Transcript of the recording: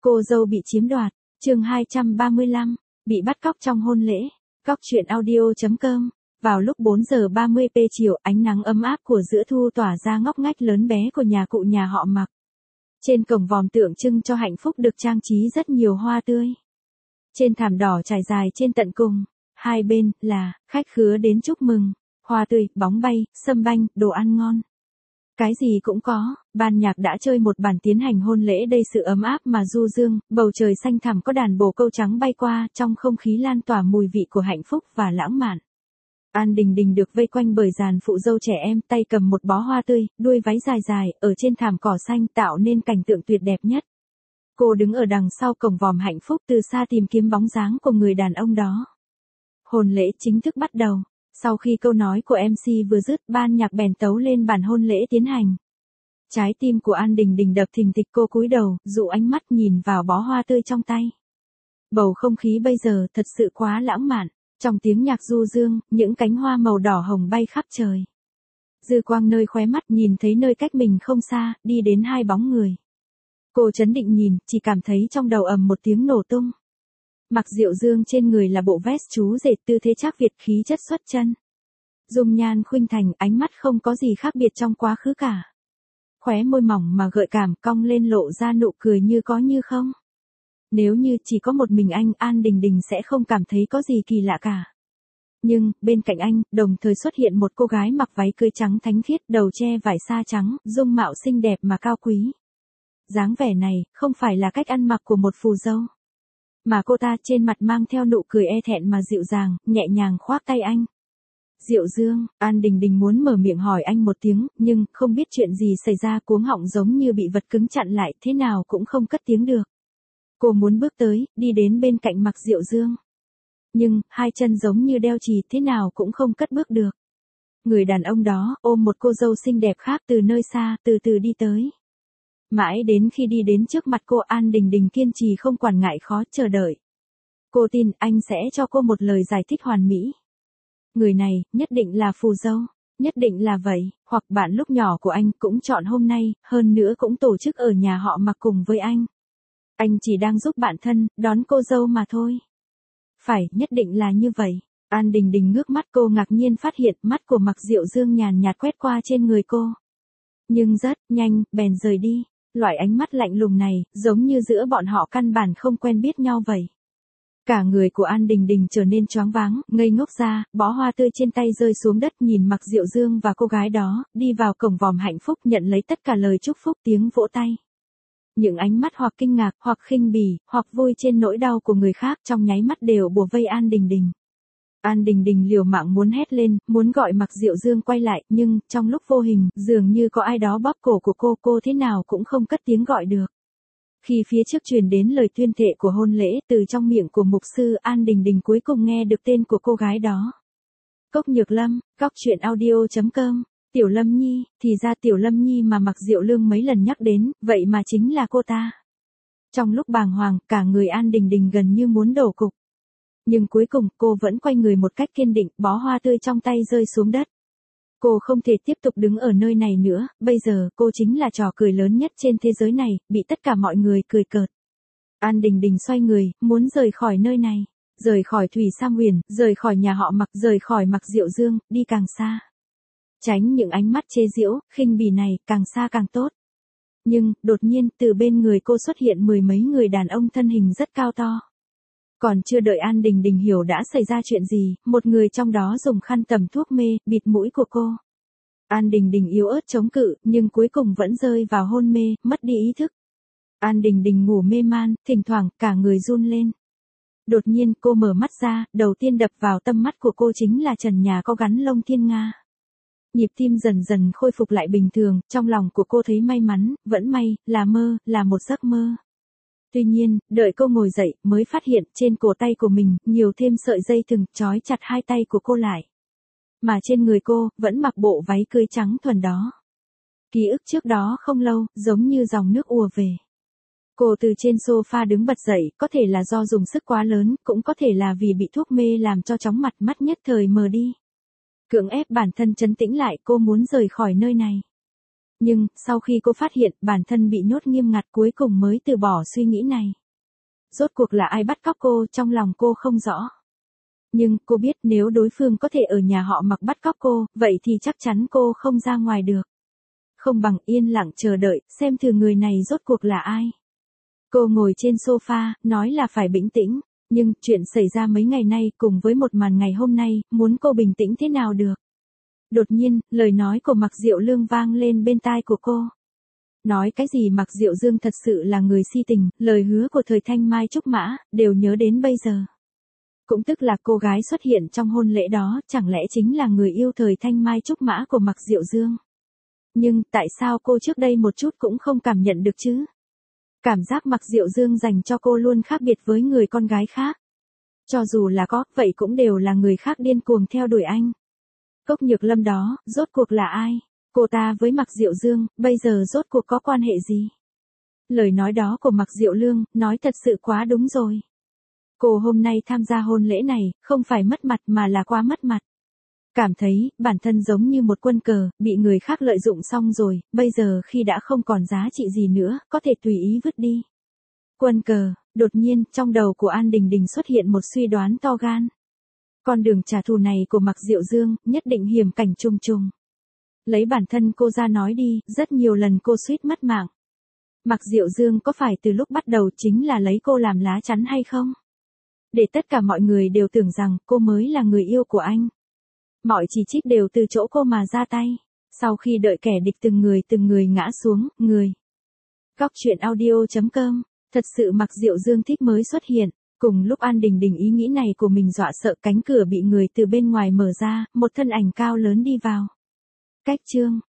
Cô dâu bị chiếm đoạt, chương 235, bị bắt cóc trong hôn lễ. Cóc truyện audio.com. Vào lúc 4 giờ 30 p chiều, ánh nắng ấm áp của giữa thu tỏa ra ngóc ngách lớn bé của nhà cụ nhà họ Mặc. Trên cổng vòm tượng trưng cho hạnh phúc được trang trí rất nhiều hoa tươi. Trên thảm đỏ trải dài trên tận cùng, hai bên là khách khứa đến chúc mừng, hoa tươi, bóng bay, sâm banh, đồ ăn ngon. Cái gì cũng có, ban nhạc đã chơi một bản tiến hành hôn lễ đầy sự ấm áp mà du dương, bầu trời xanh thẳm có đàn bồ câu trắng bay qua, trong không khí lan tỏa mùi vị của hạnh phúc và lãng mạn. An Đình Đình được vây quanh bởi dàn phụ dâu trẻ em, tay cầm một bó hoa tươi, đuôi váy dài dài, ở trên thảm cỏ xanh tạo nên cảnh tượng tuyệt đẹp nhất. Cô đứng ở đằng sau cổng vòm hạnh phúc từ xa tìm kiếm bóng dáng của người đàn ông đó. Hôn lễ chính thức bắt đầu. Sau khi câu nói của MC vừa dứt, ban nhạc bèn tấu lên bản hôn lễ tiến hành. Trái tim của An Đình Đình đập thình thịch, cô cúi đầu, dụ ánh mắt nhìn vào bó hoa tươi trong tay. Bầu không khí bây giờ thật sự quá lãng mạn, trong tiếng nhạc du dương, những cánh hoa màu đỏ hồng bay khắp trời. Dư quang nơi khóe mắt nhìn thấy nơi cách mình không xa, đi đến hai bóng người. Cô trấn định nhìn, chỉ cảm thấy trong đầu ầm một tiếng nổ tung. Mặc Diệu Dương trên người là bộ vest chú dệt tư thế trác Việt, khí chất xuất chân. Dung nhan khuynh thành, ánh mắt không có gì khác biệt trong quá khứ cả. Khóe môi mỏng mà gợi cảm cong lên lộ ra nụ cười như có như không. Nếu như chỉ có một mình anh, An Đình Đình sẽ không cảm thấy có gì kỳ lạ cả. Nhưng, bên cạnh anh, đồng thời xuất hiện một cô gái mặc váy cưới trắng thánh khiết, đầu che vải sa trắng, dung mạo xinh đẹp mà cao quý. Dáng vẻ này, không phải là cách ăn mặc của một phù dâu. Mà cô ta trên mặt mang theo nụ cười e thẹn mà dịu dàng, nhẹ nhàng khoác tay anh. Diệu Dương, An Đình Đình muốn mở miệng hỏi anh một tiếng, nhưng không biết chuyện gì xảy ra, cuống họng giống như bị vật cứng chặn lại, thế nào cũng không cất tiếng được. Cô muốn bước tới, đi đến bên cạnh Mặc Diệu Dương. Nhưng, hai chân giống như đeo chì, thế nào cũng không cất bước được. Người đàn ông đó, ôm một cô dâu xinh đẹp khác từ nơi xa, từ từ đi tới. Mãi đến khi đi đến trước mặt cô, An Đình Đình kiên trì không quản ngại khó, chờ đợi. Cô tin anh sẽ cho cô một lời giải thích hoàn mỹ. Người này, nhất định là phù dâu, nhất định là vậy, hoặc bạn lúc nhỏ của anh cũng chọn hôm nay, hơn nữa cũng tổ chức ở nhà họ Mặc cùng với anh. Anh chỉ đang giúp bạn thân, đón cô dâu mà thôi. Phải, nhất định là như vậy. An Đình Đình ngước mắt, cô ngạc nhiên phát hiện mắt của Mặc Diệu Dương nhàn nhạt quét qua trên người cô. Nhưng rất nhanh, bèn rời đi. Loại ánh mắt lạnh lùng này, giống như giữa bọn họ căn bản không quen biết nhau vậy. Cả người của An Đình Đình trở nên choáng váng, ngây ngốc ra, bó hoa tươi trên tay rơi xuống đất, nhìn Mặc Diệu Dương và cô gái đó, đi vào cổng vòm hạnh phúc, nhận lấy tất cả lời chúc phúc, tiếng vỗ tay. Những ánh mắt hoặc kinh ngạc, hoặc khinh bỉ, hoặc vui trên nỗi đau của người khác trong nháy mắt đều bủa vây An Đình Đình. An Đình Đình liều mạng muốn hét lên, muốn gọi Mặc Diệu Dương quay lại, nhưng, trong lúc vô hình, dường như có ai đó bóp cổ của cô thế nào cũng không cất tiếng gọi được. Khi phía trước truyền đến lời tuyên thệ của hôn lễ, từ trong miệng của mục sư, An Đình Đình cuối cùng nghe được tên của cô gái đó. Cốc Nhược Lâm, Cóc truyện audio.com. Tiểu Lâm Nhi, thì ra Tiểu Lâm Nhi mà Mặc Diệu Lương mấy lần nhắc đến, vậy mà chính là cô ta. Trong lúc bàng hoàng, cả người An Đình Đình gần như muốn đổ cục. Nhưng cuối cùng, cô vẫn quay người một cách kiên định, bó hoa tươi trong tay rơi xuống đất. Cô không thể tiếp tục đứng ở nơi này nữa, bây giờ, cô chính là trò cười lớn nhất trên thế giới này, bị tất cả mọi người cười cợt. An Đình Đình xoay người, muốn rời khỏi nơi này, rời khỏi Thủy Sam Huyền, rời khỏi nhà họ Mặc, rời khỏi Mặc Diệu Dương, đi càng xa. Tránh những ánh mắt chế giễu, khinh bỉ này, càng xa càng tốt. Nhưng, đột nhiên, từ bên người cô xuất hiện mười mấy người đàn ông thân hình rất cao to. Còn chưa đợi An Đình Đình hiểu đã xảy ra chuyện gì, một người trong đó dùng khăn tẩm thuốc mê, bịt mũi của cô. An Đình Đình yếu ớt chống cự, nhưng cuối cùng vẫn rơi vào hôn mê, mất đi ý thức. An Đình Đình ngủ mê man, thỉnh thoảng, cả người run lên. Đột nhiên, cô mở mắt ra, đầu tiên đập vào tâm mắt của cô chính là trần nhà có gắn lông thiên nga. Nhịp tim dần dần khôi phục lại bình thường, trong lòng của cô thấy may mắn, vẫn may, là mơ, là một giấc mơ. Tuy nhiên, đợi cô ngồi dậy, mới phát hiện trên cổ tay của mình, nhiều thêm sợi dây thừng, trói chặt hai tay của cô lại. Mà trên người cô, vẫn mặc bộ váy cưới trắng thuần đó. Ký ức trước đó không lâu, giống như dòng nước ùa về. Cô từ trên sofa đứng bật dậy, có thể là do dùng sức quá lớn, cũng có thể là vì bị thuốc mê làm cho chóng mặt, mắt nhất thời mờ đi. Cưỡng ép bản thân trấn tĩnh lại, cô muốn rời khỏi nơi này. Nhưng, sau khi cô phát hiện bản thân bị nhốt nghiêm ngặt cuối cùng mới từ bỏ suy nghĩ này. Rốt cuộc là ai bắt cóc cô trong lòng cô không rõ. Nhưng cô biết nếu đối phương có thể ở nhà họ Mặc bắt cóc cô, vậy thì chắc chắn cô không ra ngoài được. Không bằng yên lặng chờ đợi, xem thử người này rốt cuộc là ai. Cô ngồi trên sofa, nói là phải bình tĩnh. Nhưng, chuyện xảy ra mấy ngày nay cùng với một màn ngày hôm nay, muốn cô bình tĩnh thế nào được. Đột nhiên, lời nói của Mạc Diệu Lương vang lên bên tai của cô. Nói cái gì Mạc Diệu Dương thật sự là người si tình, lời hứa của thời Thanh Mai Trúc Mã, đều nhớ đến bây giờ. Cũng tức là cô gái xuất hiện trong hôn lễ đó, chẳng lẽ chính là người yêu thời Thanh Mai Trúc Mã của Mạc Diệu Dương. Nhưng, tại sao cô trước đây một chút cũng không cảm nhận được chứ? Cảm giác Mạc Diệu Dương dành cho cô luôn khác biệt với người con gái khác. Cho dù là có, vậy cũng đều là người khác điên cuồng theo đuổi anh. Cốc Nhược Lâm đó, rốt cuộc là ai? Cô ta với Mạc Diệu Dương, bây giờ rốt cuộc có quan hệ gì? Lời nói đó của Mạc Diệu Lương, nói thật sự quá đúng rồi. Cô hôm nay tham gia hôn lễ này, không phải mất mặt mà là quá mất mặt. Cảm thấy, bản thân giống như một quân cờ, bị người khác lợi dụng xong rồi, bây giờ khi đã không còn giá trị gì nữa, có thể tùy ý vứt đi. Quân cờ, đột nhiên, trong đầu của An Đình Đình xuất hiện một suy đoán to gan. Con đường trả thù này của Mạc Diệu Dương, nhất định hiểm cảnh trùng trùng. Lấy bản thân cô ra nói đi, rất nhiều lần cô suýt mất mạng. Mạc Diệu Dương có phải từ lúc bắt đầu chính là lấy cô làm lá chắn hay không? Để tất cả mọi người đều tưởng rằng cô mới là người yêu của anh. Mọi chỉ trích đều từ chỗ cô mà ra tay. Sau khi đợi kẻ địch từng người ngã xuống, người. Góc truyện audio.com. Thật sự Mạc Diệu Dương thích mới xuất hiện. Cùng lúc An Đình Đình ý nghĩ này của mình dọa sợ cánh cửa bị người từ bên ngoài mở ra, một thân ảnh cao lớn đi vào. Cách chương.